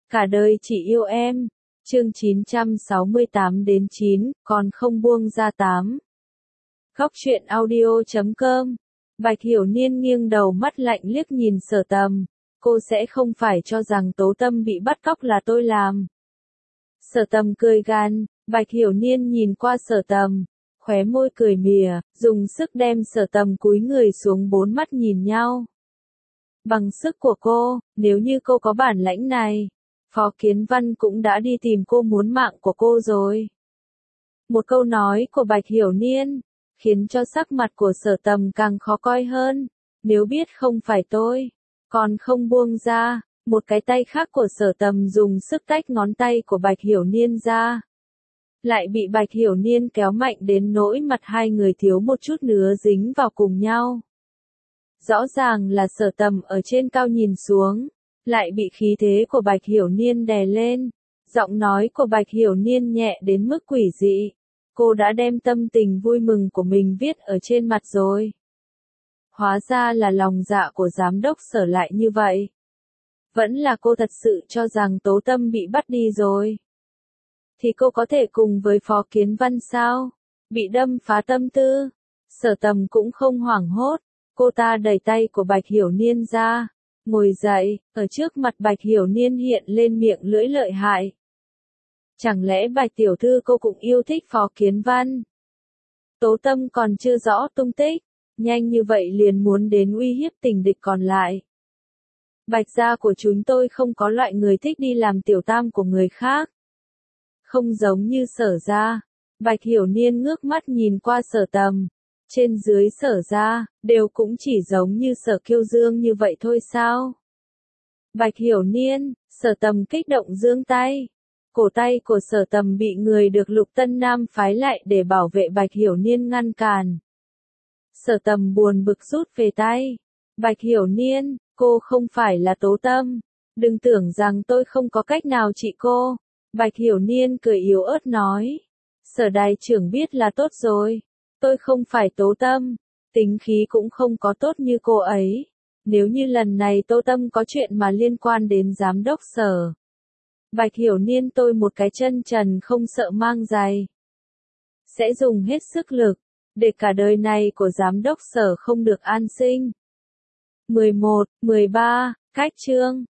Cả đời chỉ yêu em. Chương 968-9, còn không buông ra 8. Góc truyện audio.com. Bạch Hiểu Niên nghiêng đầu mắt lạnh liếc nhìn Sở Tầm. Cô sẽ không phải cho rằng Tố Tâm bị bắt cóc là tôi làm. Sở Tầm cười gan, Bạch Hiểu Niên nhìn qua Sở Tầm, khóe môi cười mỉa, dùng sức đem Sở Tầm cúi người xuống, bốn mắt nhìn nhau. Bằng sức của cô, nếu như cô có bản lãnh này, Phó Kiến Văn cũng đã đi tìm cô muốn mạng của cô rồi. Một câu nói của Bạch Hiểu Niên, khiến cho sắc mặt của Sở Tầm càng khó coi hơn. Nếu biết không phải tôi, còn không buông ra. Một cái tay khác của Sở Tầm dùng sức tách ngón tay của Bạch Hiểu Niên ra. Lại bị Bạch Hiểu Niên kéo mạnh đến nỗi mặt hai người thiếu một chút nữa dính vào cùng nhau. Rõ ràng là Sở Tầm ở trên cao nhìn xuống, lại bị khí thế của Bạch Hiểu Niên đè lên. Giọng nói của Bạch Hiểu Niên nhẹ đến mức quỷ dị. Cô đã đem tâm tình vui mừng của mình viết ở trên mặt rồi. Hóa ra là lòng dạ của giám đốc Sở lại như vậy. Vẫn là cô thật sự cho rằng Tố Tâm bị bắt đi rồi. Thì cô có thể cùng với Phó Kiến Văn sao? Bị đâm phá tâm tư. Sở Tầm cũng không hoảng hốt. Cô ta đẩy tay của Bạch Hiểu Niên ra. Ngồi dậy, ở trước mặt Bạch Hiểu Niên hiện lên miệng lưỡi lợi hại. Chẳng lẽ Bạch tiểu thư cô cũng yêu thích Phó Kiến Văn? Tố Tâm còn chưa rõ tung tích, nhanh như vậy liền muốn đến uy hiếp tình địch còn lại. Bạch gia của chúng tôi không có loại người thích đi làm tiểu tam của người khác. Không giống như Sở gia. Bạch Hiểu Niên ngước mắt nhìn qua Sở Tầm. Trên dưới Sở gia, đều cũng chỉ giống như Sở Kiêu Dương như vậy thôi sao? Bạch Hiểu Niên, Sở Tầm kích động giương tay. Cổ tay của Sở Tầm bị người được Lục Tân Nam phái lại để bảo vệ Bạch Hiểu Niên ngăn cản. Sở Tầm buồn bực rút về tay. Bạch Hiểu Niên, cô không phải là Tố Tâm. Đừng tưởng rằng tôi không có cách nào trị cô. Bạch Hiểu Niên cười yếu ớt nói. Sở đại trưởng biết là tốt rồi. Tôi không phải Tố Tâm. Tính khí cũng không có tốt như cô ấy. Nếu như lần này Tố Tâm có chuyện mà liên quan đến giám đốc Sở. Bạch Hiểu Niên tôi một cái chân trần không sợ mang giày. Sẽ dùng hết sức lực. Để cả đời này của giám đốc Sở không được an sinh. 11, 13, cách chương.